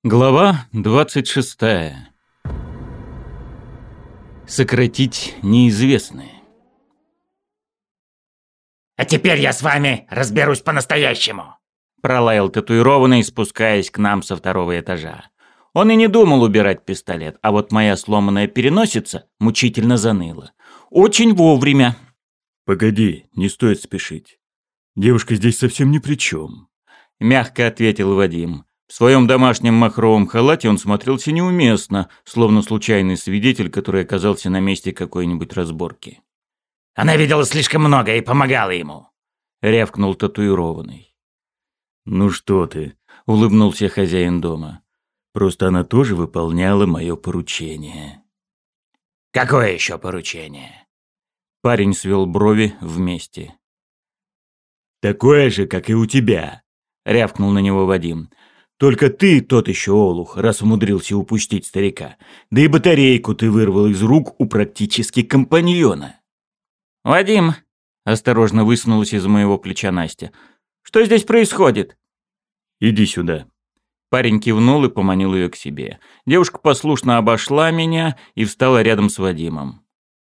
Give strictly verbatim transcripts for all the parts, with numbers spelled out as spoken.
Глава двадцать шестая. Сократить неизвестное. «А теперь я с вами разберусь по-настоящему», — пролаял татуированный, спускаясь к нам со второго этажа. Он и не думал убирать пистолет, а вот моя сломанная переносица мучительно заныла. Очень вовремя. «Погоди, не стоит спешить. Девушка здесь совсем ни при чем», — мягко ответил Вадим. В своем домашнем махровом халате он смотрелся неуместно, словно случайный свидетель, который оказался на месте какой-нибудь разборки. «Она видела слишком много и помогала ему», — рявкнул татуированный. «Ну что ты», — улыбнулся хозяин дома. «Просто она тоже выполняла мое поручение». «Какое еще поручение?» Парень свел брови вместе. «Такое же, как и у тебя», — рявкнул на него Вадим. «Только ты тот еще олух, раз умудрился упустить старика. Да и батарейку ты вырвал из рук у практически компаньона». «Вадим», — осторожно высунулась из моего плеча Настя, — «что здесь происходит?» «Иди сюда». Парень кивнул и поманил ее к себе. Девушка послушно обошла меня и встала рядом с Вадимом.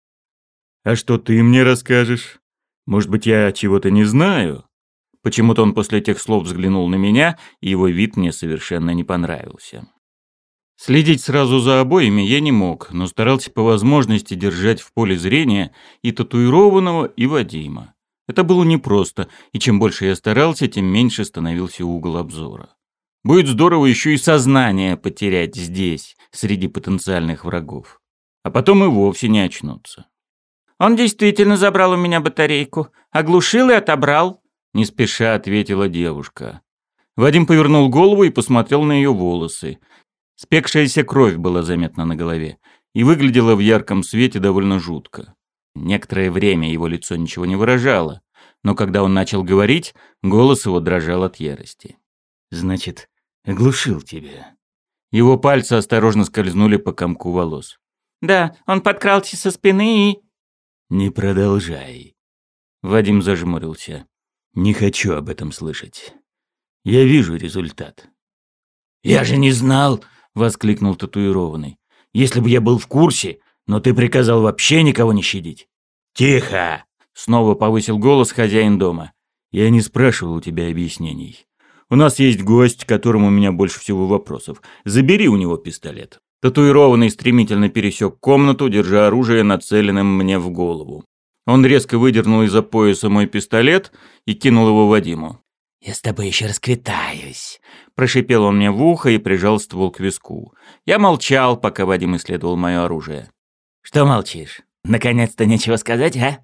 «А что ты мне расскажешь? Может быть, я чего-то не знаю?» Почему-то он после этих слов взглянул на меня, и его вид мне совершенно не понравился. Следить сразу за обоими я не мог, но старался по возможности держать в поле зрения и татуированного, и Вадима. Это было непросто, и чем больше я старался, тем меньше становился угол обзора. Будет здорово еще и сознание потерять здесь, среди потенциальных врагов. А потом и вовсе не очнуться. «Он действительно забрал у меня батарейку, оглушил и отобрал», — не спеша ответила девушка. Вадим повернул голову и посмотрел на ее волосы. Спекшаяся кровь была заметна на голове и выглядела в ярком свете довольно жутко. Некоторое время его лицо ничего не выражало, но когда он начал говорить, голос его дрожал от ярости. «Значит, оглушил тебя». Его пальцы осторожно скользнули по комку волос. «Да, он подкрался со спины и...» «Не продолжай». Вадим зажмурился. «Не хочу об этом слышать. Я вижу результат». «Я же не знал», — воскликнул татуированный. «Если бы я был в курсе, но ты приказал вообще никого не щадить». «Тихо!» — снова повысил голос хозяин дома. «Я не спрашивал у тебя объяснений. У нас есть гость, к которому у меня больше всего вопросов. Забери у него пистолет». Татуированный стремительно пересек комнату, держа оружие, нацеленным мне в голову. Он резко выдернул из-за пояса мой пистолет и кинул его Вадиму. «Я с тобой еще расквитаюсь», — прошипел он мне в ухо и прижал ствол к виску. Я молчал, пока Вадим исследовал мое оружие. «Что молчишь? Наконец-то нечего сказать, а?»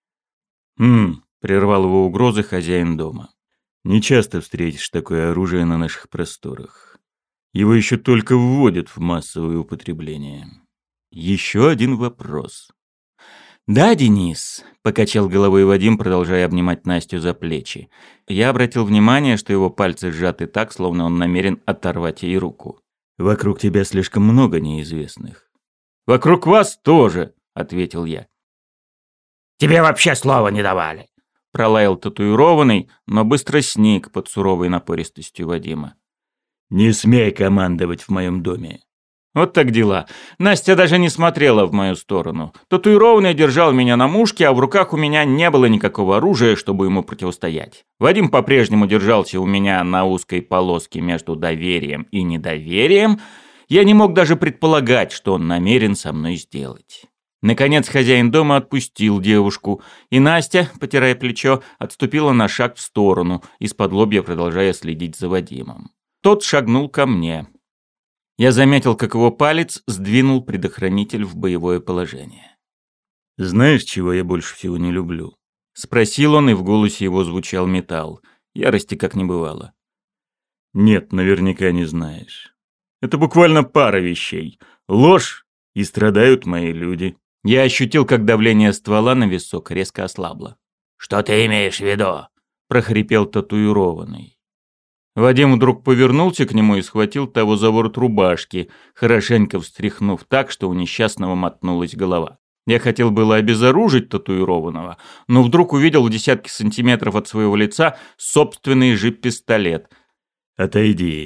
«Хм», — прервал его угрозы хозяин дома. «Не часто встретишь такое оружие на наших просторах. Его еще только вводят в массовое употребление. Еще один вопрос». «Да, Денис», — покачал головой Вадим, продолжая обнимать Настю за плечи. Я обратил внимание, что его пальцы сжаты так, словно он намерен оторвать ей руку. «Вокруг тебя слишком много неизвестных». «Вокруг вас тоже», — ответил я. «Тебе вообще слова не давали», — пролаял татуированный, но быстро сник под суровой напористостью Вадима. «Не смей командовать в моем доме». Вот так дела. Настя даже не смотрела в мою сторону. Татуированный держал меня на мушке, а в руках у меня не было никакого оружия, чтобы ему противостоять. Вадим по-прежнему держался у меня на узкой полоске между доверием и недоверием. Я не мог даже предполагать, что он намерен со мной сделать. Наконец хозяин дома отпустил девушку, и Настя, потирая плечо, отступила на шаг в сторону, из-под лобья продолжая следить за Вадимом. Тот шагнул ко мне. Я заметил, как его палец сдвинул предохранитель в боевое положение. «Знаешь, чего я больше всего не люблю?» — спросил он, и в голосе его звучал металл. Ярости как не бывало. «Нет, наверняка не знаешь. Это буквально пара вещей. Ложь, и страдают мои люди». Я ощутил, как давление ствола на висок резко ослабло. «Что ты имеешь в виду?» — прохрипел татуированный. Вадим вдруг повернулся к нему и схватил того за ворот рубашки, хорошенько встряхнув так, что у несчастного мотнулась голова. Я хотел было обезоружить татуированного, но вдруг увидел в десятки сантиметров от своего лица собственный же пистолет. «Отойди»,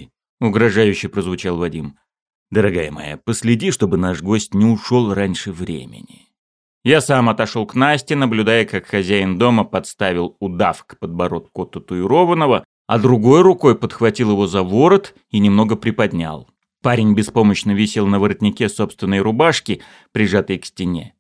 угрожающе прозвучал Вадим. «Дорогая моя, последи, чтобы наш гость не ушел раньше времени». Я сам отошел к Насте, наблюдая, как хозяин дома подставил удав к подбородку татуированного, а другой рукой подхватил его за ворот и немного приподнял. Парень беспомощно висел на воротнике собственной рубашки, прижатой к стене.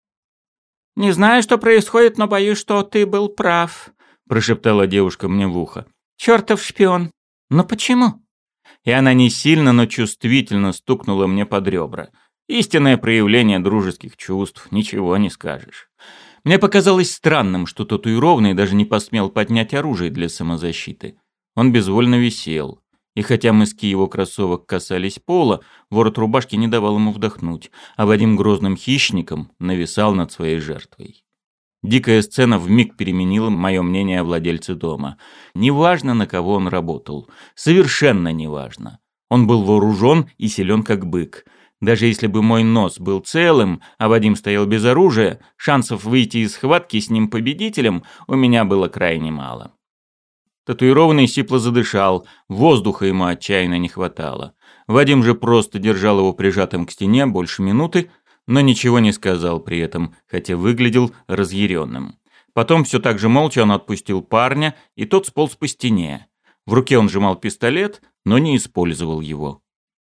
«Не знаю, что происходит, но боюсь, что ты был прав», – прошептала девушка мне в ухо. «Чёртов шпион! Но почему?» И она не сильно, но чувствительно стукнула мне под ребра. Истинное проявление дружеских чувств, ничего не скажешь. Мне показалось странным, что татуированный даже не посмел поднять оружие для самозащиты. Он безвольно висел. И хотя мыски его кроссовок касались пола, ворот рубашки не давал ему вдохнуть, а Вадим грозным хищником нависал над своей жертвой. Дикая сцена вмиг переменила мое мнение о владельце дома. Неважно, на кого он работал. Совершенно неважно. Он был вооружен и силен как бык. Даже если бы мой нос был целым, а Вадим стоял без оружия, шансов выйти из схватки с ним победителем у меня было крайне мало. Татуированный сипло задышал, воздуха ему отчаянно не хватало. Вадим же просто держал его прижатым к стене больше минуты, но ничего не сказал при этом, хотя выглядел разъяренным. Потом все так же молча он отпустил парня, и тот сполз по стене. В руке он сжимал пистолет, но не использовал его.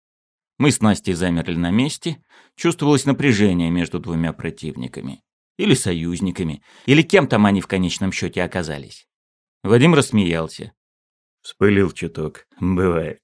Мы с Настей замерли на месте, чувствовалось напряжение между двумя противниками. Или союзниками, или кем там они в конечном счете оказались. Вадим рассмеялся. Вспылил чуток. Бывает.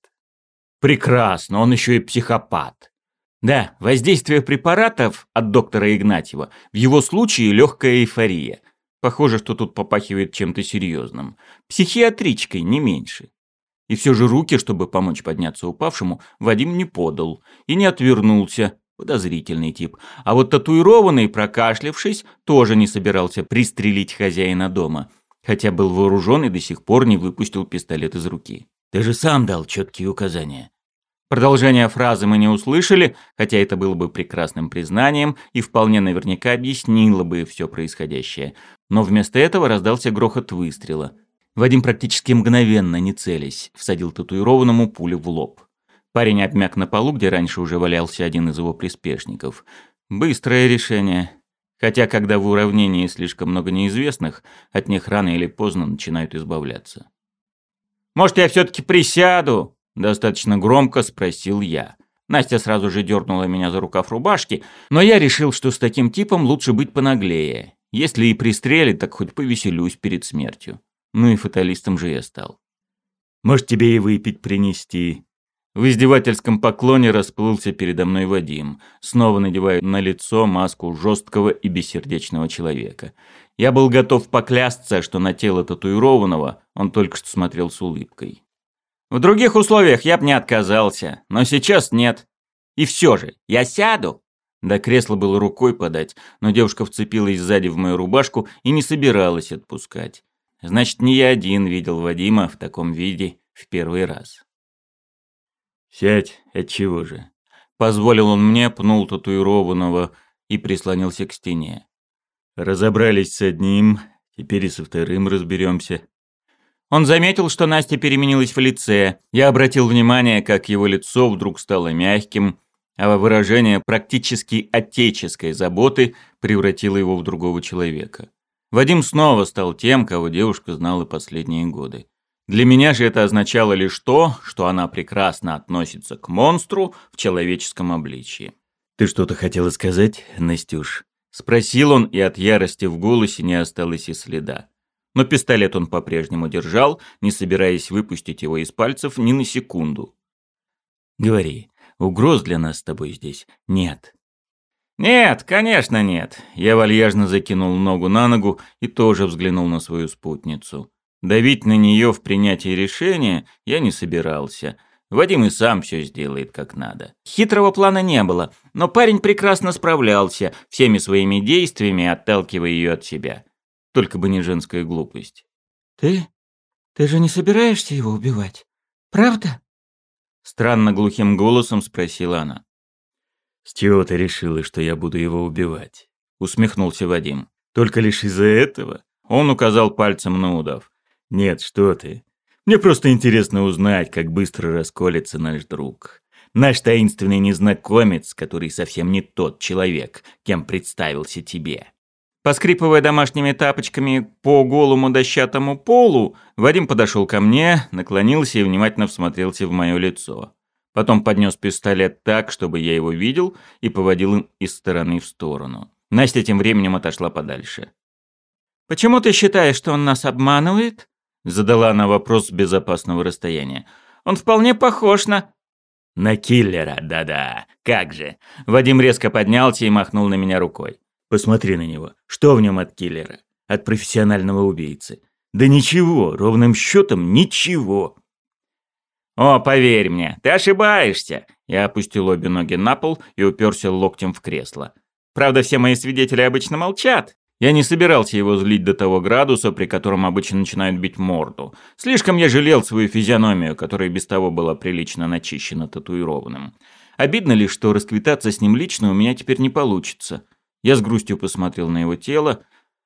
Прекрасно, он еще и психопат. Да, воздействие препаратов от доктора Игнатьева в его случае легкая эйфория. Похоже, что тут попахивает чем-то серьезным. Психиатричкой, не меньше. И все же руки, чтобы помочь подняться упавшему, Вадим не подал и не отвернулся. Подозрительный тип. А вот татуированный, прокашлявшись, тоже не собирался пристрелить хозяина дома. Хотя был вооружен и до сих пор не выпустил пистолет из руки. «Ты же сам дал четкие указания». Продолжение фразы мы не услышали, хотя это было бы прекрасным признанием и вполне наверняка объяснило бы все происходящее. Но вместо этого раздался грохот выстрела. Вадим практически мгновенно, не целясь, всадил татуированному пулю в лоб. Парень обмяк на полу, где раньше уже валялся один из его приспешников. Быстрое решение. Хотя, когда в уравнении слишком много неизвестных, от них рано или поздно начинают избавляться. «Может, я все-таки присяду?» – достаточно громко спросил я. Настя сразу же дернула меня за рукав рубашки, но я решил, что с таким типом лучше быть понаглее. Если и пристрелит, так хоть повеселюсь перед смертью. Ну и фаталистом же я стал. «Может, тебе и выпить принести?» В издевательском поклоне расплылся передо мной Вадим, снова надевая на лицо маску жесткого и бессердечного человека. Я был готов поклясться, что на тело татуированного он только что смотрел с улыбкой. В других условиях я бы не отказался, но сейчас нет. И все же, я сяду. До кресла было рукой подать, но девушка вцепилась сзади в мою рубашку и не собиралась отпускать. Значит, не я один видел Вадима в таком виде в первый раз. «Сядь, отчего же?» Позволил он мне, пнул татуированного и прислонился к стене. «Разобрались с одним, теперь и со вторым разберемся». Он заметил, что Настя переменилась в лице. Я обратил внимание, как его лицо вдруг стало мягким, а выражение практически отеческой заботы превратило его в другого человека. Вадим снова стал тем, кого девушка знала последние годы. Для меня же это означало лишь то, что она прекрасно относится к монстру в человеческом обличии. «Ты что-то хотела сказать, Настюш?» Спросил он, и от ярости в голосе не осталось и следа. Но пистолет он по-прежнему держал, не собираясь выпустить его из пальцев ни на секунду. «Говори, угроз для нас с тобой здесь нет?» «Нет, конечно нет». Я вальяжно закинул ногу на ногу и тоже взглянул на свою спутницу. Давить на нее в принятии решения я не собирался. Вадим и сам все сделает как надо. Хитрого плана не было, но парень прекрасно справлялся, всеми своими действиями отталкивая ее от себя. Только бы не женская глупость. «Ты? Ты же не собираешься его убивать? Правда?» Странно глухим голосом спросила она. «С чего ты решила, что я буду его убивать?» Усмехнулся Вадим. «Только лишь из-за этого?» Он указал пальцем на удав. «Нет, что ты. Мне просто интересно узнать, как быстро расколется наш друг. Наш таинственный незнакомец, который совсем не тот человек, кем представился тебе». Поскрипывая домашними тапочками по голому дощатому полу, Вадим подошел ко мне, наклонился и внимательно всмотрелся в мое лицо. Потом поднес пистолет так, чтобы я его видел, и поводил им из стороны в сторону. Настя тем временем отошла подальше. «Почему ты считаешь, что он нас обманывает?» Задала она вопрос с безопасного расстояния. «Он вполне похож на...» «На киллера, да-да, как же». Вадим резко поднялся и махнул на меня рукой. «Посмотри на него. Что в нем от киллера? От профессионального убийцы? Да ничего, ровным счетом ничего». «О, поверь мне, ты ошибаешься!» Я опустил обе ноги на пол и уперся локтем в кресло. «Правда, все мои свидетели обычно молчат. Я не собирался его злить до того градуса, при котором обычно начинают бить морду. Слишком я жалел свою физиономию, которая без того была прилично начищена татуированным. Обидно лишь, что расквитаться с ним лично у меня теперь не получится». Я с грустью посмотрел на его тело.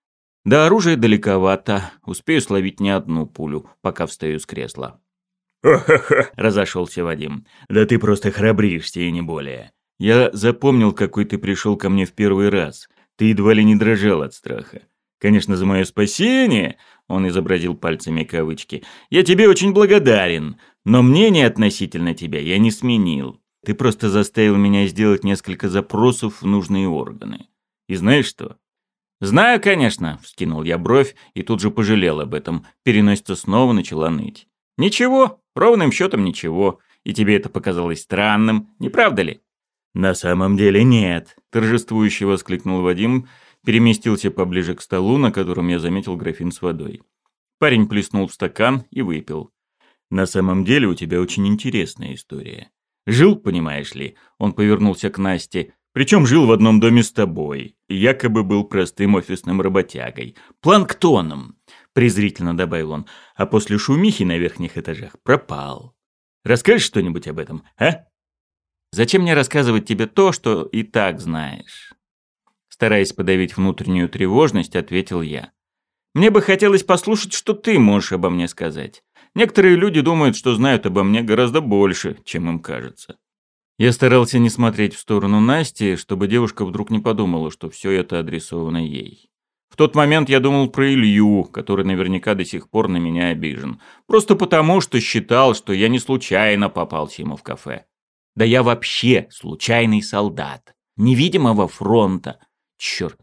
Да оружие далековато, успею словить не одну пулю, пока встаю с кресла. «Ха-ха-ха!» – разошелся Вадим. «Да ты просто храбришься и не более. Я запомнил, какой ты пришел ко мне в первый раз. Ты едва ли не дрожал от страха. Конечно, за мое спасение, — он изобразил пальцами кавычки, — я тебе очень благодарен, но мнение относительно тебя я не сменил. Ты просто заставил меня сделать несколько запросов в нужные органы. И знаешь что?» «Знаю, конечно», — вскинул я бровь и тут же пожалел об этом. Переносица снова начала ныть. «Ничего, ровным счетом ничего. И тебе это показалось странным, не правда ли?» «На самом деле нет», — торжествующе воскликнул Вадим, переместился поближе к столу, на котором я заметил графин с водой. Парень плеснул в стакан и выпил. «На самом деле у тебя очень интересная история. Жил, понимаешь ли, он повернулся к Насте, причем жил в одном доме с тобой, и якобы был простым офисным работягой, планктоном», — презрительно добавил он, «а после шумихи на верхних этажах пропал. Расскажешь что-нибудь об этом, а?» «Зачем мне рассказывать тебе то, что и так знаешь?» Стараясь подавить внутреннюю тревожность, ответил я. «Мне бы хотелось послушать, что ты можешь обо мне сказать. Некоторые люди думают, что знают обо мне гораздо больше, чем им кажется». Я старался не смотреть в сторону Насти, чтобы девушка вдруг не подумала, что все это адресовано ей. В тот момент я думал про Илью, который наверняка до сих пор на меня обижен. Просто потому, что считал, что я не случайно попался ему в кафе. Да я вообще случайный солдат. Невидимого фронта. Черт.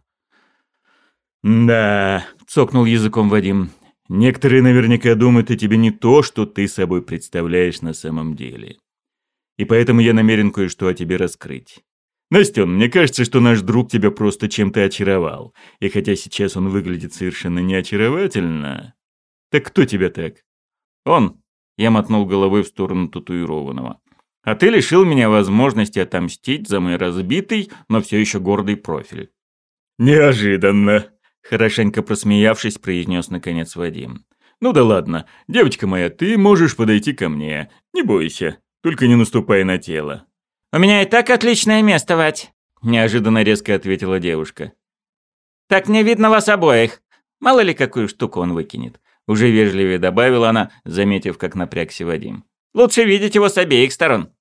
«Да», — цокнул языком Вадим, — «некоторые наверняка думают о тебе не то, что ты собой представляешь на самом деле. И поэтому я намерен кое-что о тебе раскрыть. Настен, мне кажется, что наш друг тебя просто чем-то очаровал. И хотя сейчас он выглядит совершенно неочаровательно... Так кто тебя так?» «Он», — я мотнул головой в сторону татуированного. «А ты лишил меня возможности отомстить за мой разбитый, но все еще гордый профиль». «Неожиданно», — хорошенько просмеявшись, произнес наконец Вадим. «Ну да ладно, девочка моя, ты можешь подойти ко мне. Не бойся, только не наступай на тело». «У меня и так отличное место, Вать», — неожиданно резко ответила девушка. «Так не видно вас обоих. Мало ли какую штуку он выкинет», — уже вежливее добавила она, заметив, как напрягся Вадим. «Лучше видеть его с обеих сторон».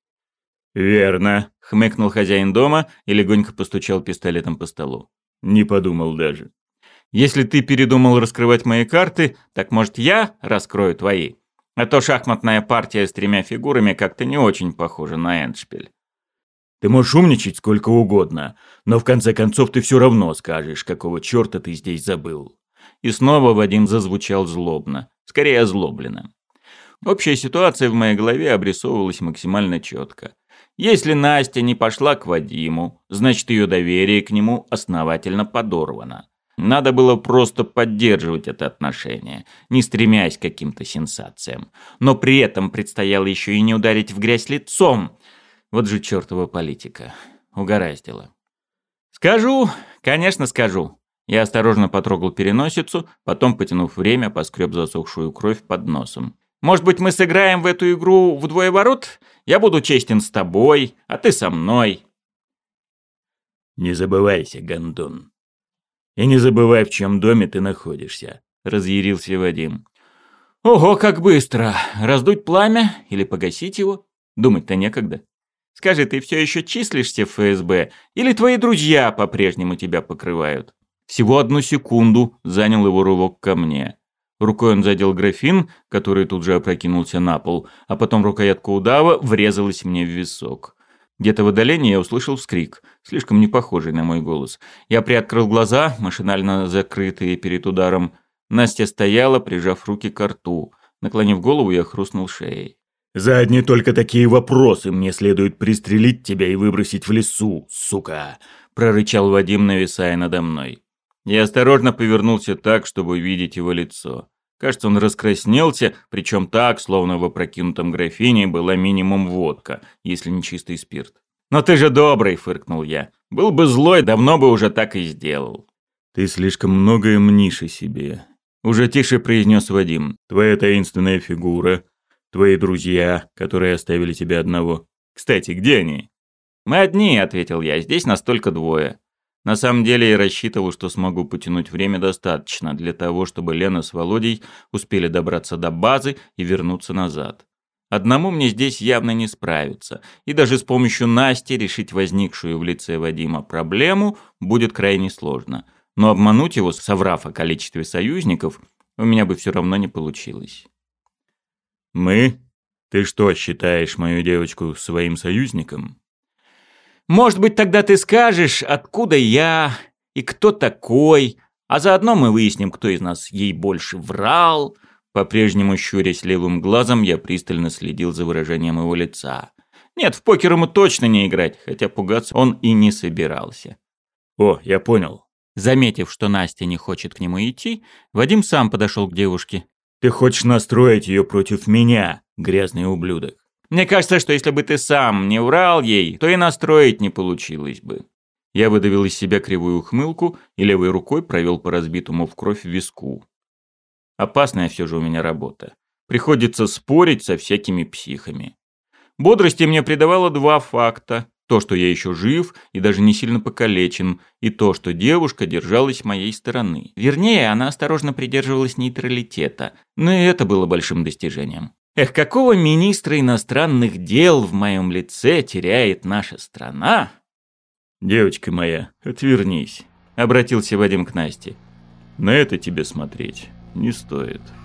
«Верно», — хмыкнул хозяин дома и легонько постучал пистолетом по столу. «Не подумал даже». «Если ты передумал раскрывать мои карты, так, может, я раскрою твои? А то шахматная партия с тремя фигурами как-то не очень похожа на эндшпиль». «Ты можешь умничать сколько угодно, но в конце концов ты все равно скажешь, какого черта ты здесь забыл». И снова Вадим зазвучал злобно, скорее озлобленно. Общая ситуация в моей голове обрисовывалась максимально четко. Если Настя не пошла к Вадиму, значит, ее доверие к нему основательно подорвано. Надо было просто поддерживать это отношение, не стремясь к каким-то сенсациям. Но при этом предстояло еще и не ударить в грязь лицом. Вот же чертова политика. Угораздило. «Скажу, конечно, скажу». Я осторожно потрогал переносицу, потом, потянув время, поскреб засохшую кровь под носом. «Может быть, мы сыграем в эту игру вдвое ворот? Я буду честен с тобой, а ты со мной». «Не забывайся, гондон. И не забывай, в чьем доме ты находишься», — разъярился Вадим. Ого, как быстро! Раздуть пламя или погасить его? Думать-то некогда. Скажи, ты все еще числишься в эф эс бэ, или твои друзья по-прежнему тебя покрывают? Всего одну секунду занял его рывок ко мне. Рукой он задел графин, который тут же опрокинулся на пол, а потом рукоятка удава врезалась мне в висок. Где-то в отдалении я услышал вскрик, слишком не похожий на мой голос. Я приоткрыл глаза, машинально закрытые перед ударом. Настя стояла, прижав руки к рту. Наклонив голову, я хрустнул шеей. «За одни только такие вопросы мне следует пристрелить тебя и выбросить в лесу, сука!» – прорычал Вадим, нависая надо мной. Я осторожно повернулся так, чтобы видеть его лицо. Кажется, он раскраснелся, причем так, словно в опрокинутом графине была минимум водка, если не чистый спирт. «Но ты же добрый!» – фыркнул я. «Был бы злой, давно бы уже так и сделал». «Ты слишком многое мнишь о себе», – уже тише произнес Вадим. «Твоя таинственная фигура, твои друзья, которые оставили тебя одного. Кстати, где они?» «Мы одни», – ответил я, – «здесь нас только двое». На самом деле я рассчитывал, что смогу потянуть время достаточно для того, чтобы Лена с Володей успели добраться до базы и вернуться назад. Одному мне здесь явно не справиться, и даже с помощью Насти решить возникшую в лице Вадима проблему будет крайне сложно. Но обмануть его, соврав о количестве союзников, у меня бы все равно не получилось. «Мы? Ты что, считаешь мою девочку своим союзником?» «Может быть, тогда ты скажешь, откуда я и кто такой, а заодно мы выясним, кто из нас ей больше врал». По-прежнему щурясь левым глазом, я пристально следил за выражением его лица. Нет, в покер ему точно не играть, хотя пугаться он и не собирался. «О, я понял». Заметив, что Настя не хочет к нему идти, Вадим сам подошел к девушке. «Ты хочешь настроить ее против меня, грязный ублюдок?» «Мне кажется, что если бы ты сам не врал ей, то и настроить не получилось бы». Я выдавил из себя кривую ухмылку и левой рукой провел по разбитому в кровь виску. Опасная все же у меня работа. Приходится спорить со всякими психами. Бодрости мне придавало два факта. То, что я еще жив и даже не сильно покалечен, и то, что девушка держалась моей стороны. Вернее, она осторожно придерживалась нейтралитета, но и это было большим достижением. Эх, какого министра иностранных дел в моем лице теряет наша страна? «Девочка моя, отвернись», — обратился Вадим к Насте. «На это тебе смотреть не стоит».